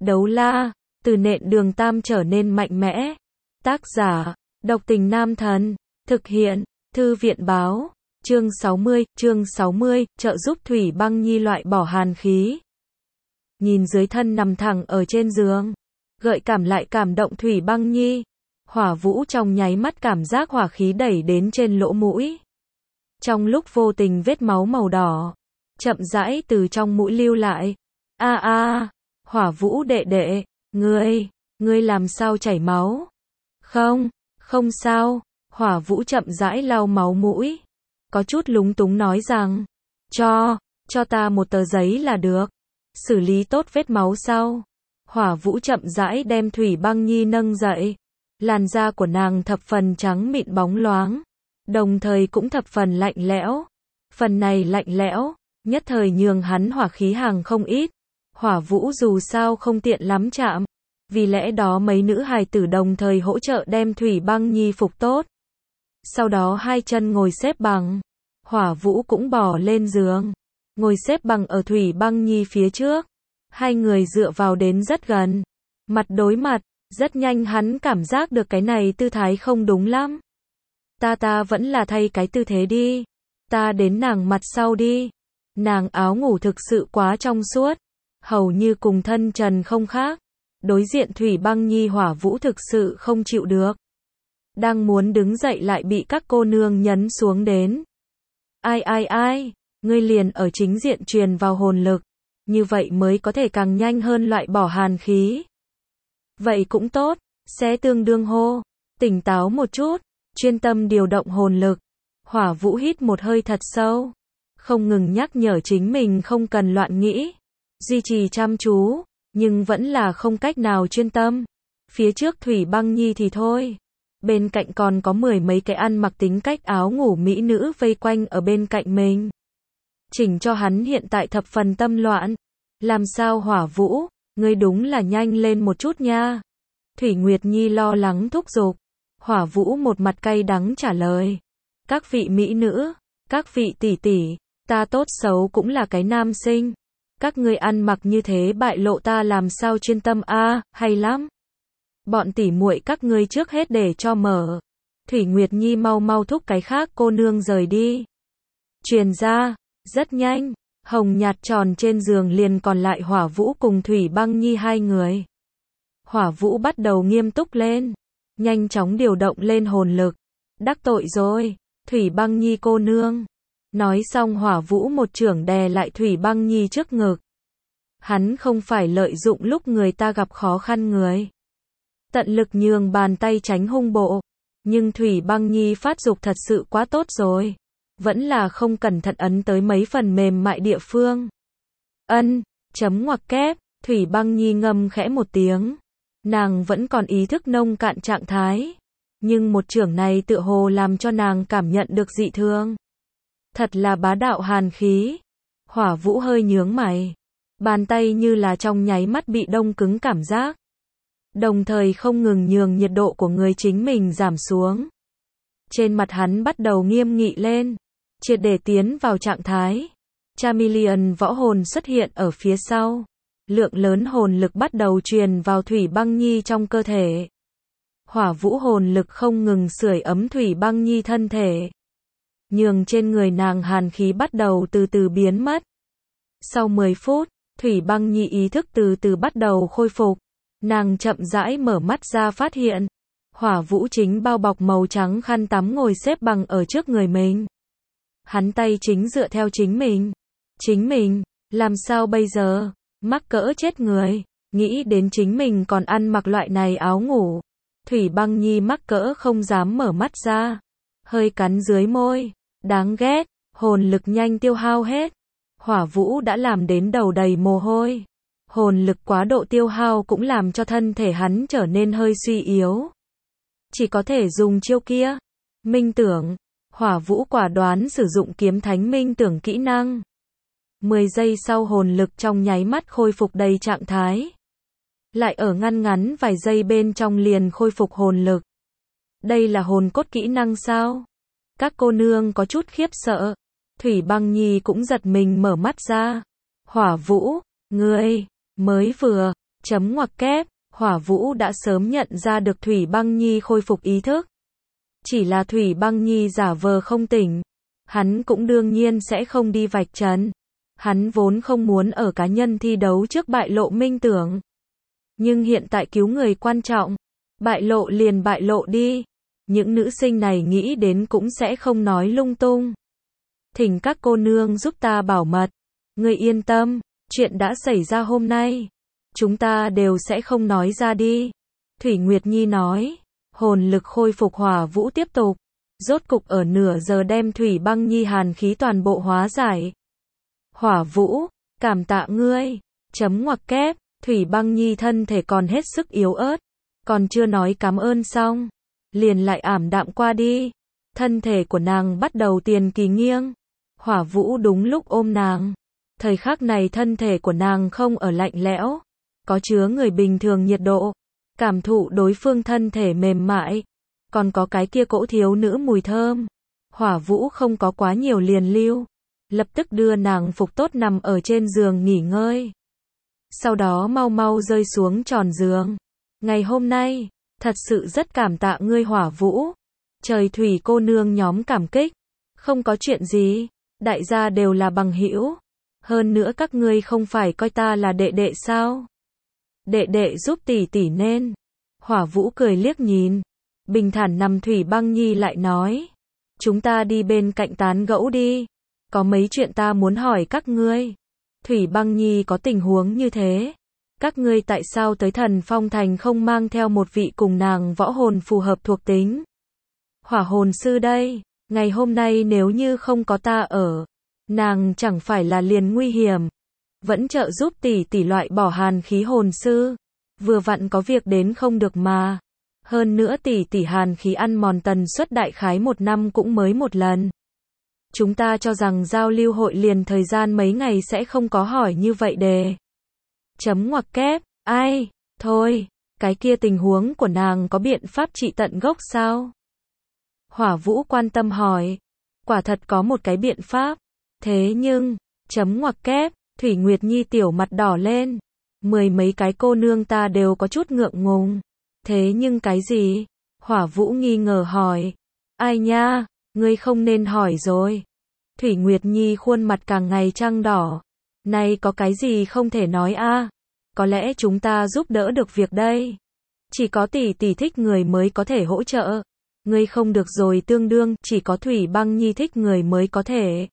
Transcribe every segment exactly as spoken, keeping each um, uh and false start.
Đấu la, từ nện đường tam trở nên mạnh mẽ. Tác giả, độc tình nam thần. Thực hiện, thư viện báo. Chương sáu mươi, chương sáu mươi, trợ giúp Thủy Băng Nhi loại bỏ hàn khí. Nhìn dưới thân nằm thẳng ở trên giường, gợi cảm lại cảm động Thủy Băng Nhi. Hỏa Vũ trong nháy mắt cảm giác hỏa khí đẩy đến trên lỗ mũi. Trong lúc vô tình vết máu màu đỏ chậm rãi từ trong mũi lưu lại. A a, Hỏa Vũ đệ đệ, ngươi, ngươi làm sao chảy máu? Không, không sao. Hỏa Vũ chậm rãi lau máu mũi, có chút lúng túng nói rằng, cho, cho ta một tờ giấy là được. Xử lý tốt vết máu sau, Hỏa Vũ chậm rãi đem Thủy Băng Nhi nâng dậy. Làn da của nàng thập phần trắng mịn bóng loáng, đồng thời cũng thập phần lạnh lẽo. Phần này lạnh lẽo, nhất thời nhường hắn hỏa khí hàng không ít. Hỏa Vũ dù sao không tiện lắm chạm, vì lẽ đó mấy nữ hài tử đồng thời hỗ trợ đem Thủy Băng Nhi phục tốt. Sau đó hai chân ngồi xếp bằng, Hỏa Vũ cũng bò lên giường, ngồi xếp bằng ở Thủy Băng Nhi phía trước. Hai người dựa vào đến rất gần, mặt đối mặt. Rất nhanh hắn cảm giác được cái này tư thái không đúng lắm. Ta ta vẫn là thay cái tư thế đi. Ta đến nàng mặt sau đi. Nàng áo ngủ thực sự quá trong suốt, hầu như cùng thân trần không khác. Đối diện Thủy Băng Nhi Hỏa Vũ thực sự không chịu được. Đang muốn đứng dậy lại bị các cô nương nhấn xuống đến. Ai ai ai, ngươi liền ở chính diện truyền vào hồn lực. Như vậy mới có thể càng nhanh hơn loại bỏ hàn khí. Vậy cũng tốt, sẽ tương đương hô. Tỉnh táo một chút, chuyên tâm điều động hồn lực. Hỏa Vũ hít một hơi thật sâu, không ngừng nhắc nhở chính mình không cần loạn nghĩ, duy trì chăm chú, nhưng vẫn là không cách nào chuyên tâm. Phía trước Thủy Băng Nhi thì thôi, bên cạnh còn có mười mấy cái ăn mặc tính cách áo ngủ mỹ nữ vây quanh ở bên cạnh mình. Chỉnh cho hắn hiện tại thập phần tâm loạn. Làm sao Hỏa Vũ, ngươi đúng là nhanh lên một chút nha. Thủy Nguyệt Nhi lo lắng thúc giục. Hỏa Vũ một mặt cay đắng trả lời. Các vị mỹ nữ, các vị tỷ tỷ, ta tốt xấu cũng là cái nam sinh. Các ngươi ăn mặc như thế bại lộ ta làm sao chuyên tâm a, à, hay lắm. Bọn tỷ muội các ngươi trước hết để cho mở. Thủy Nguyệt Nhi mau mau thúc cái khác cô nương rời đi. Truyền ra, rất nhanh. Hồng nhạt tròn trên giường liền còn lại Hỏa Vũ cùng Thủy Băng Nhi hai người. Hỏa Vũ bắt đầu nghiêm túc lên, nhanh chóng điều động lên hồn lực. Đắc tội rồi, Thủy Băng Nhi cô nương. Nói xong Hỏa Vũ một chưởng đè lại Thủy Băng Nhi trước ngực. Hắn không phải lợi dụng lúc người ta gặp khó khăn người. Tận lực nhường bàn tay tránh hung bộ. Nhưng Thủy Băng Nhi phát dục thật sự quá tốt rồi. Vẫn là không cẩn thận ấn tới mấy phần mềm mại địa phương. Ân, chấm ngoặc kép, Thủy Băng Nhi ngâm khẽ một tiếng. Nàng vẫn còn ý thức nông cạn trạng thái. Nhưng một chưởng này tựa hồ làm cho nàng cảm nhận được dị thương. Thật là bá đạo hàn khí. Hỏa Vũ hơi nhướng mày. Bàn tay như là trong nháy mắt bị đông cứng cảm giác. Đồng thời không ngừng nhường nhiệt độ của người chính mình giảm xuống. Trên mặt hắn bắt đầu nghiêm nghị lên. Triệt để tiến vào trạng thái. Chameleon võ hồn xuất hiện ở phía sau. Lượng lớn hồn lực bắt đầu truyền vào Thủy Băng Nhi trong cơ thể. Hỏa Vũ hồn lực không ngừng sưởi ấm Thủy Băng Nhi thân thể. Nhường trên người nàng hàn khí bắt đầu từ từ biến mất. Sau mười phút, Thủy Băng Nhi ý thức từ từ bắt đầu khôi phục. Nàng chậm rãi mở mắt ra phát hiện. Hỏa Vũ chính bao bọc màu trắng khăn tắm ngồi xếp bằng ở trước người mình. Hắn tay chính dựa theo chính mình. Chính mình, làm sao bây giờ? Mắc cỡ chết người. Nghĩ đến chính mình còn ăn mặc loại này áo ngủ. Thủy Băng Nhi mắc cỡ không dám mở mắt ra. Hơi cắn dưới môi. Đáng ghét, hồn lực nhanh tiêu hao hết. Hỏa Vũ đã làm đến đầu đầy mồ hôi. Hồn lực quá độ tiêu hao cũng làm cho thân thể hắn trở nên hơi suy yếu. Chỉ có thể dùng chiêu kia. Minh tưởng. Hỏa Vũ quả đoán sử dụng kiếm thánh minh tưởng kỹ năng. mười giây sau hồn lực trong nháy mắt khôi phục đầy trạng thái. Lại ở ngăn ngắn vài giây bên trong liền khôi phục hồn lực. Đây là hồn cốt kỹ năng sao? Các cô nương có chút khiếp sợ. Thủy Băng Nhi cũng giật mình mở mắt ra. Hỏa Vũ, ngươi, mới vừa, Chấm ngoặc kép, Hỏa Vũ đã sớm nhận ra được Thủy Băng Nhi khôi phục ý thức. Chỉ là Thủy Băng Nhi giả vờ không tỉnh. Hắn cũng đương nhiên sẽ không đi vạch trần. Hắn vốn không muốn ở cá nhân thi đấu trước bại lộ minh tưởng. Nhưng hiện tại cứu người quan trọng. Bại lộ liền bại lộ đi. Những nữ sinh này nghĩ đến cũng sẽ không nói lung tung. Thỉnh các cô nương giúp ta bảo mật. Ngươi yên tâm, chuyện đã xảy ra hôm nay. Chúng ta đều sẽ không nói ra đi. Thủy Nguyệt Nhi nói. Hồn lực khôi phục Hỏa Vũ tiếp tục. Rốt cục ở nửa giờ đem Thủy Băng Nhi hàn khí toàn bộ hóa giải. Hỏa Vũ, cảm tạ ngươi. Chấm ngoặc kép, Thủy Băng Nhi thân thể còn hết sức yếu ớt. Còn chưa nói cảm ơn xong. Liền lại ảm đạm qua đi. Thân thể của nàng bắt đầu tiền kỳ nghiêng. Hỏa Vũ đúng lúc ôm nàng. Thời khắc này thân thể của nàng không ở lạnh lẽo. Có chứa người bình thường nhiệt độ. Cảm thụ đối phương thân thể mềm mại. Còn có cái kia cỗ thiếu nữ mùi thơm. Hỏa Vũ không có quá nhiều liền lưu. Lập tức đưa nàng phục tốt nằm ở trên giường nghỉ ngơi. Sau đó mau mau rơi xuống tròn giường. Ngày hôm nay, thật sự rất cảm tạ ngươi Hỏa Vũ. Trời thủy cô nương nhóm cảm kích. Không có chuyện gì, đại gia đều là bằng hữu. Hơn nữa các ngươi không phải coi ta là đệ đệ sao? Đệ đệ giúp tỷ tỷ nên. Hỏa Vũ cười liếc nhìn. Bình thản nằm Thủy Băng Nhi lại nói. Chúng ta đi bên cạnh tán gẫu đi. Có mấy chuyện ta muốn hỏi các ngươi. Thủy Băng Nhi có tình huống như thế. Các ngươi tại sao tới Thần Phong Thành không mang theo một vị cùng nàng võ hồn phù hợp thuộc tính? Hỏa hồn sư đây, ngày hôm nay nếu như không có ta ở, nàng chẳng phải là liền nguy hiểm. Vẫn trợ giúp tỷ tỷ loại bỏ hàn khí hồn sư. Vừa vặn có việc đến không được mà. Hơn nữa tỷ tỷ hàn khí ăn mòn tần suất đại khái một năm cũng mới một lần. Chúng ta cho rằng giao lưu hội liền thời gian mấy ngày sẽ không có hỏi như vậy đề. Chấm ngoặc kép, ai, thôi, cái kia tình huống của nàng có biện pháp trị tận gốc sao? Hỏa Vũ quan tâm hỏi, quả thật có một cái biện pháp, thế nhưng, chấm ngoặc kép, Thủy Nguyệt Nhi tiểu mặt đỏ lên, mười mấy cái cô nương ta đều có chút ngượng ngùng, thế nhưng cái gì? Hỏa Vũ nghi ngờ hỏi, ai nha, ngươi không nên hỏi rồi. Thủy Nguyệt Nhi khuôn mặt càng ngày trăng đỏ. Này có cái gì không thể nói a? À? Có lẽ chúng ta giúp đỡ được việc đây. Chỉ có tỷ tỷ thích người mới có thể hỗ trợ. Ngươi không được rồi tương đương, chỉ có Thủy Băng Nhi thích người mới có thể.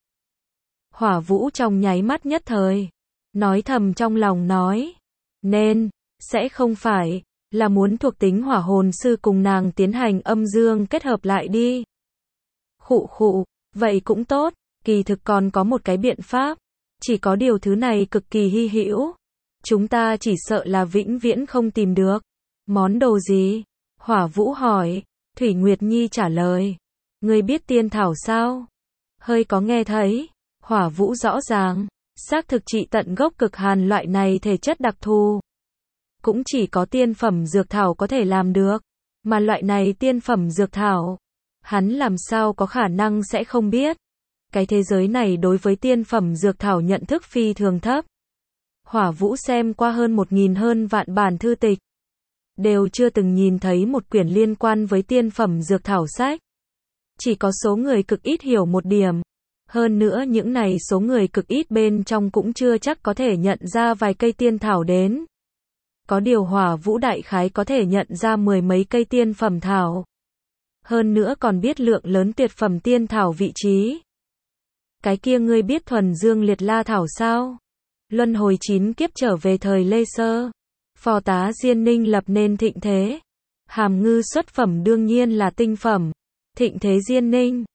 Hỏa Vũ trong nháy mắt nhất thời. Nói thầm trong lòng nói. Nên, sẽ không phải, là muốn thuộc tính hỏa hồn sư cùng nàng tiến hành âm dương kết hợp lại đi. Khụ khụ, vậy cũng tốt, kỳ thực còn có một cái biện pháp. Chỉ có điều thứ này cực kỳ hy hữu. Chúng ta chỉ sợ là vĩnh viễn không tìm được. Món đồ gì? Hỏa Vũ hỏi. Thủy Nguyệt Nhi trả lời. Ngươi biết tiên thảo sao? Hơi có nghe thấy. Hỏa Vũ rõ ràng. Xác thực trị tận gốc cực hàn loại này thể chất đặc thù. Cũng chỉ có tiên phẩm dược thảo có thể làm được. Mà loại này tiên phẩm dược thảo. Hắn làm sao có khả năng sẽ không biết. Cái thế giới này đối với tiên phẩm dược thảo nhận thức phi thường thấp. Hỏa Vũ xem qua hơn một nghìn hơn vạn bản thư tịch. Đều chưa từng nhìn thấy một quyển liên quan với tiên phẩm dược thảo sách. Chỉ có số người cực ít hiểu một điểm. Hơn nữa những này số người cực ít bên trong cũng chưa chắc có thể nhận ra vài cây tiên thảo đến. Có điều Hỏa Vũ đại khái có thể nhận ra mười mấy cây tiên phẩm thảo. Hơn nữa còn biết lượng lớn tuyệt phẩm tiên thảo vị trí. Cái kia ngươi biết thuần dương liệt la thảo sao? Luân hồi chín kiếp trở về thời Lê Sơ. Phò tá Diên Ninh lập nên thịnh thế. Hàm ngư xuất phẩm đương nhiên là tinh phẩm. Thịnh thế Diên Ninh.